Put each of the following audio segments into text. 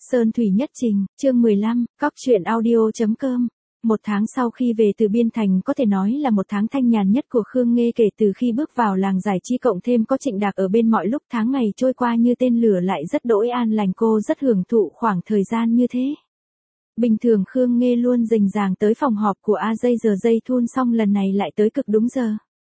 Sơn Thủy Nhất Trình, chương 15, Cóc truyện audio.com. Một tháng sau khi về từ Biên Thành có thể nói là một tháng thanh nhàn nhất của Khương Nghê kể từ khi bước vào làng giải trí, cộng thêm có Trịnh Đạc ở bên, mọi lúc tháng ngày trôi qua như tên lửa, lại rất đỗi an lành, cô rất hưởng thụ khoảng thời gian như thế. Bình thường Khương Nghê luôn rình ràng tới phòng họp của AJ Thun, xong lần này lại tới cực đúng giờ.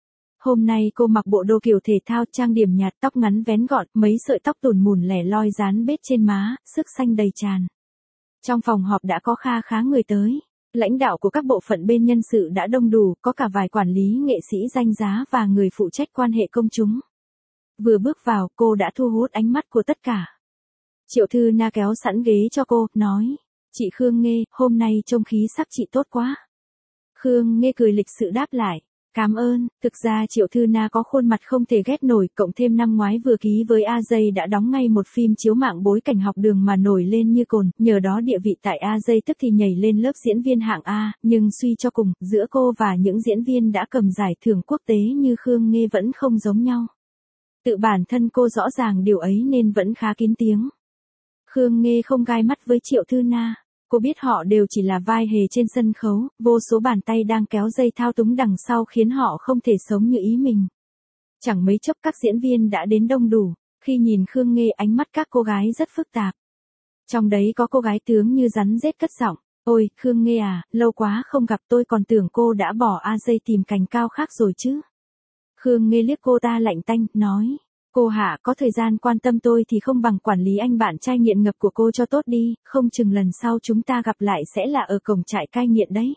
Hôm nay cô mặc bộ đồ kiểu thể thao, trang điểm nhạt, tóc ngắn vén gọn, mấy sợi tóc tùn mùn lẻ loi dán bết trên má, sức xanh đầy tràn. Trong phòng họp đã có kha khá người tới. Lãnh đạo của các bộ phận bên nhân sự đã đông đủ, có cả vài quản lý, nghệ sĩ danh giá và người phụ trách quan hệ công chúng. Vừa bước vào, cô đã thu hút ánh mắt của tất cả. Triệu Thư Na kéo sẵn ghế cho cô, nói: "Chị Khương Nghê, hôm nay trông khí sắc chị tốt quá." Khương Nghê cười lịch sự đáp lại: "Cảm ơn." Thực ra Triệu Thư Na có khuôn mặt không thể ghét nổi, cộng thêm năm ngoái vừa ký với AJ đã đóng ngay một phim chiếu mạng bối cảnh học đường mà nổi lên như cồn, nhờ đó địa vị tại AJ tức thì nhảy lên lớp diễn viên hạng A, nhưng suy cho cùng, giữa cô và những diễn viên đã cầm giải thưởng quốc tế như Khương Nghê vẫn không giống nhau. Tự bản thân cô rõ ràng điều ấy nên vẫn khá kín tiếng. Khương Nghê không gai mắt với Triệu Thư Na. Cô biết họ đều chỉ là vai hề trên sân khấu, vô số bàn tay đang kéo dây thao túng đằng sau khiến họ không thể sống như ý mình. Chẳng mấy chốc các diễn viên đã đến đông đủ, khi nhìn Khương Nghê ánh mắt các cô gái rất phức tạp. Trong đấy có cô gái tướng như rắn rết cất giọng: "Ôi, Khương Nghê à, lâu quá không gặp, tôi còn tưởng cô đã bỏ AJ tìm cành cao khác rồi chứ." Khương Nghê liếc cô ta lạnh tanh, nói: "Cô hạ có thời gian quan tâm tôi thì không bằng quản lý anh bạn trai nghiện ngập của cô cho tốt đi, không chừng lần sau chúng ta gặp lại sẽ là ở cổng trại cai nghiện đấy."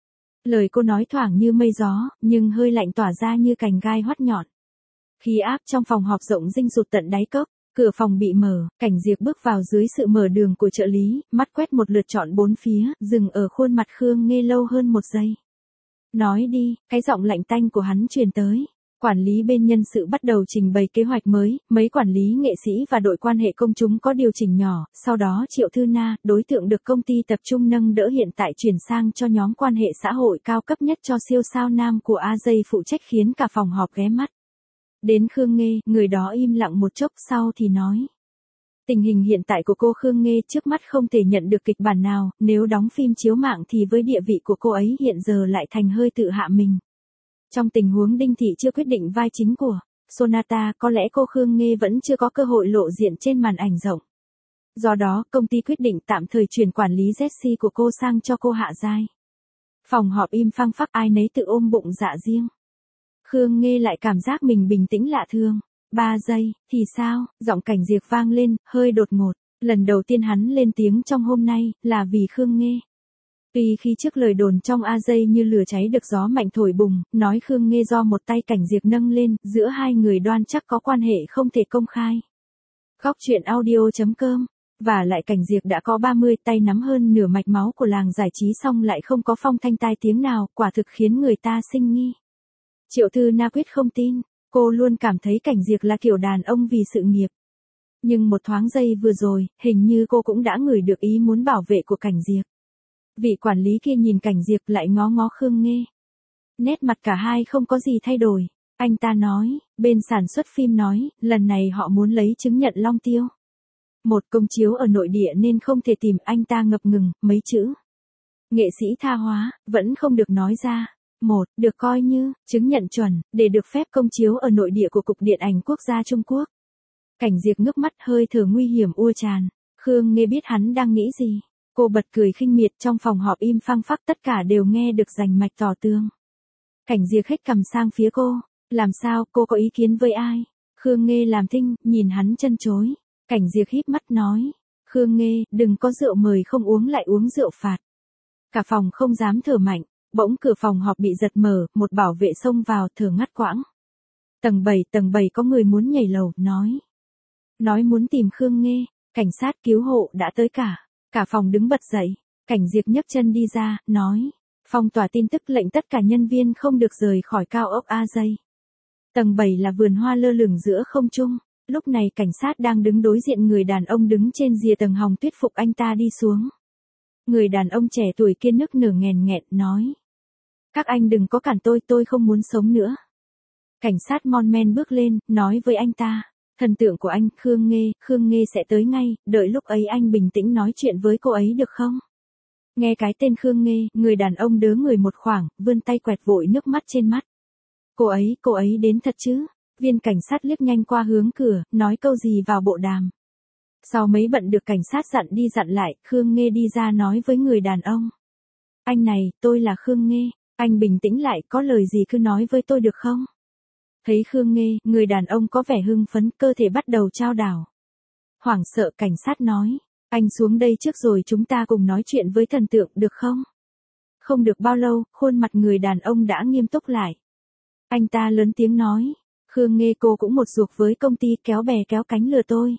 Lời cô nói thoảng như mây gió, nhưng hơi lạnh tỏa ra như cành gai hoắt nhọn. Khí áp trong phòng họp rộng rinh rụt tận đáy cốc, cửa phòng bị mở, Cảnh Diệp bước vào dưới sự mở đường của trợ lý, mắt quét một lượt trọn bốn phía, dừng ở khuôn mặt Khương Nghê lâu hơn một giây. "Nói đi." Cái giọng lạnh tanh của hắn truyền tới. Quản lý bên nhân sự bắt đầu trình bày kế hoạch mới, mấy quản lý, nghệ sĩ và đội quan hệ công chúng có điều chỉnh nhỏ, sau đó Triệu Thư Na, đối tượng được công ty tập trung nâng đỡ hiện tại, chuyển sang cho nhóm quan hệ xã hội cao cấp nhất cho siêu sao nam của AJ phụ trách, khiến cả phòng họp ghé mắt. Đến Khương Nghê, người đó im lặng một chốc sau thì nói: "Tình hình hiện tại của cô Khương Nghê trước mắt không thể nhận được kịch bản nào, nếu đóng phim chiếu mạng thì với địa vị của cô ấy hiện giờ lại thành hơi tự hạ mình. Trong tình huống Đinh Thị chưa quyết định vai chính của Sonata, có lẽ cô Khương Nghê vẫn chưa có cơ hội lộ diện trên màn ảnh rộng. Do đó, công ty quyết định tạm thời chuyển quản lý Jessie của cô sang cho cô Hạ Giai." Phòng họp im phăng phắc, ai nấy tự ôm bụng dạ riêng. Khương Nghê lại cảm giác mình bình tĩnh lạ thường. 3 giây, thì sao? Giọng Cảnh Diệp vang lên, hơi đột ngột. Lần đầu tiên hắn lên tiếng trong hôm nay, là vì Khương Nghê. Tuy khi trước lời đồn trong AJ như lửa cháy được gió mạnh thổi bùng, nói Khương Nghê do một tay Cảnh Diệp nâng lên, giữa hai người đoan chắc có quan hệ không thể công khai. Cóc truyện audio.com. Và lại Cảnh Diệp đã có 30 tay nắm hơn nửa mạch máu của làng giải trí, xong lại không có phong thanh tai tiếng nào, quả thực khiến người ta sinh nghi. Triệu Thư Na quyết không tin, cô luôn cảm thấy Cảnh Diệp là kiểu đàn ông vì sự nghiệp. Nhưng một thoáng giây vừa rồi, hình như cô cũng đã ngửi được ý muốn bảo vệ của Cảnh Diệp. Vị quản lý kia nhìn Cảnh Diệp lại ngó ngó Khương Nghê. Nét mặt cả hai không có gì thay đổi. Anh ta nói: "Bên sản xuất phim nói, lần này họ muốn lấy chứng nhận Long Tiêu. Một công chiếu ở nội địa nên không thể tìm." Anh ta ngập ngừng, mấy chữ nghệ sĩ tha hóa, vẫn không được nói ra. "Một, được coi như chứng nhận chuẩn, để được phép công chiếu ở nội địa của Cục Điện ảnh Quốc gia Trung Quốc." Cảnh Diệp ngước mắt, hơi thở nguy hiểm ua tràn. Khương Nghê biết hắn đang nghĩ gì. Cô bật cười khinh miệt, trong phòng họp im phăng phắc, tất cả đều nghe được rành mạch tỏ tường. Cảnh Diệp khếch cằm sang phía cô. "Làm sao, cô có ý kiến với ai?" Khương Nghê làm thinh, nhìn hắn chân chối. Cảnh Diệp híp mắt nói: "Khương Nghê, đừng có rượu mời không uống lại uống rượu phạt." Cả phòng không dám thở mạnh. Bỗng cửa phòng họp bị giật mở, một bảo vệ xông vào, thở ngắt quãng. Tầng 7 có người muốn nhảy lầu, nói muốn tìm Khương Nghê. Cảnh sát cứu hộ đã tới cả. Cả phòng đứng bật dậy. Cảnh Diệp nhấc chân đi ra, nói: "Phong tỏa tin tức, lệnh tất cả nhân viên không được rời khỏi cao ốc AJ. Tầng 7 là vườn hoa lơ lửng giữa không trung." Lúc này cảnh sát đang đứng đối diện người đàn ông đứng trên rìa tầng hòng thuyết phục anh ta đi xuống. Người đàn ông trẻ tuổi kia nức nở nghẹn nghẹn, nói: "Các anh đừng có cản tôi không muốn sống nữa." Cảnh sát mon men bước lên, nói với anh ta: Thần tượng của anh, Khương Nghê sẽ tới ngay, đợi lúc ấy anh bình tĩnh nói chuyện với cô ấy được không? Nghe cái tên Khương Nghê, người đàn ông đớ người một khoảng, vươn tay quẹt vội nước mắt trên mắt. Cô ấy đến thật chứ? Viên cảnh sát liếc nhanh qua hướng cửa, nói câu gì vào bộ đàm. Sau mấy bận được cảnh sát dặn đi dặn lại, Khương Nghê đi ra nói với người đàn ông. Anh này, tôi là Khương Nghê, anh bình tĩnh lại, có lời gì cứ nói với tôi được không? Thấy Khương Nghê, người đàn ông có vẻ hưng phấn, cơ thể bắt đầu chao đảo. Hoảng sợ, cảnh sát nói, anh xuống đây trước rồi chúng ta cùng nói chuyện với thần tượng được không? Không được bao lâu, khuôn mặt người đàn ông đã nghiêm túc lại. Anh ta lớn tiếng nói, Khương Nghê cô cũng một ruột với công ty kéo bè kéo cánh lừa tôi.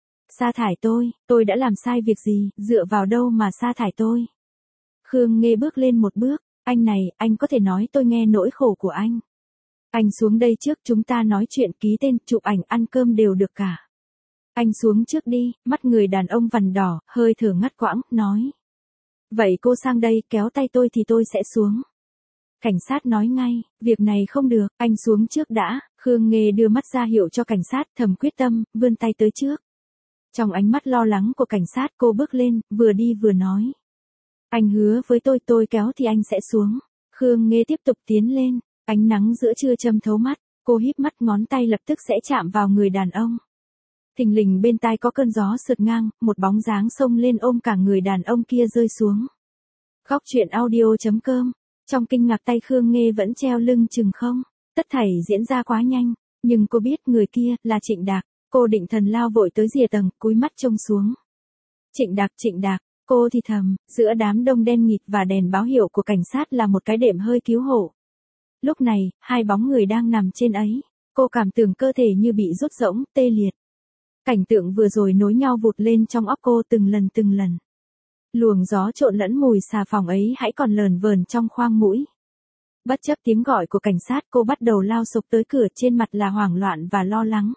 Sa thải tôi đã làm sai việc gì, dựa vào đâu mà sa thải tôi? Khương Nghê bước lên một bước, anh này, anh có thể nói tôi nghe nỗi khổ của anh. Anh xuống đây trước chúng ta nói chuyện ký tên, chụp ảnh, ăn cơm đều được cả. Anh xuống trước đi, mắt người đàn ông vằn đỏ, hơi thở ngắt quãng, nói. Vậy cô sang đây, kéo tay tôi thì tôi sẽ xuống. Cảnh sát nói ngay, việc này không được, anh xuống trước đã, Khương Nghê đưa mắt ra hiệu cho cảnh sát, thầm quyết tâm, vươn tay tới trước. Trong ánh mắt lo lắng của cảnh sát cô bước lên, vừa đi vừa nói. Anh hứa với tôi kéo thì anh sẽ xuống. Khương Nghê tiếp tục tiến lên, ánh nắng giữa trưa châm thấu mắt, cô híp mắt ngón tay lập tức sẽ chạm vào người đàn ông. Thình lình bên tai có cơn gió sượt ngang, một bóng dáng xông lên ôm cả người đàn ông kia rơi xuống. Góc truyện audio.com. Trong kinh ngạc tay Khương Nghê vẫn treo lưng chừng không. Tất thảy diễn ra quá nhanh, nhưng cô biết người kia là Trịnh Đạc. Cô định thần lao vội tới rìa tầng, cúi mắt trông xuống. Trịnh Đạc, cô thì thầm, giữa đám đông đen nghịt và đèn báo hiệu của cảnh sát là một cái đệm hơi cứu hộ. Lúc này, hai bóng người đang nằm trên ấy. Cô cảm tưởng cơ thể như bị rút rỗng, tê liệt. Cảnh tượng vừa rồi nối nhau vụt lên trong óc cô từng lần. Luồng gió trộn lẫn mùi xà phòng ấy hãy còn lờn vờn trong khoang mũi. Bất chấp tiếng gọi của cảnh sát, cô bắt đầu lao sục tới cửa, trên mặt là hoảng loạn và lo lắng.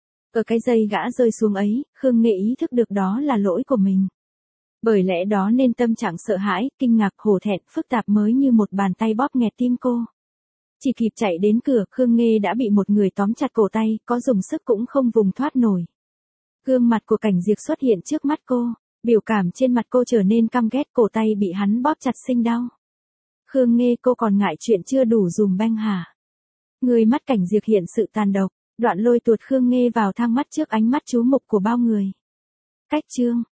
Ở cái giây gã rơi xuống ấy, Khương Nghê ý thức được đó là lỗi của mình. Bởi lẽ đó nên tâm trạng sợ hãi, kinh ngạc, hổ thẹn, phức tạp mới như một bàn tay bóp nghẹt tim cô. Chỉ kịp chạy đến cửa, Khương Nghê đã bị một người tóm chặt cổ tay, có dùng sức cũng không vùng thoát nổi. Gương mặt của Cảnh Diệp xuất hiện trước mắt cô, biểu cảm trên mặt cô trở nên căm ghét, cổ tay bị hắn bóp chặt sinh đau. Khương Nghê, cô còn ngại chuyện chưa đủ dùm beng hả? Người mắt Cảnh Diệp hiện sự tàn độc, đoạn lôi tuột Khương Nghê vào thang mắt trước ánh mắt chú mục của bao người. Cách chương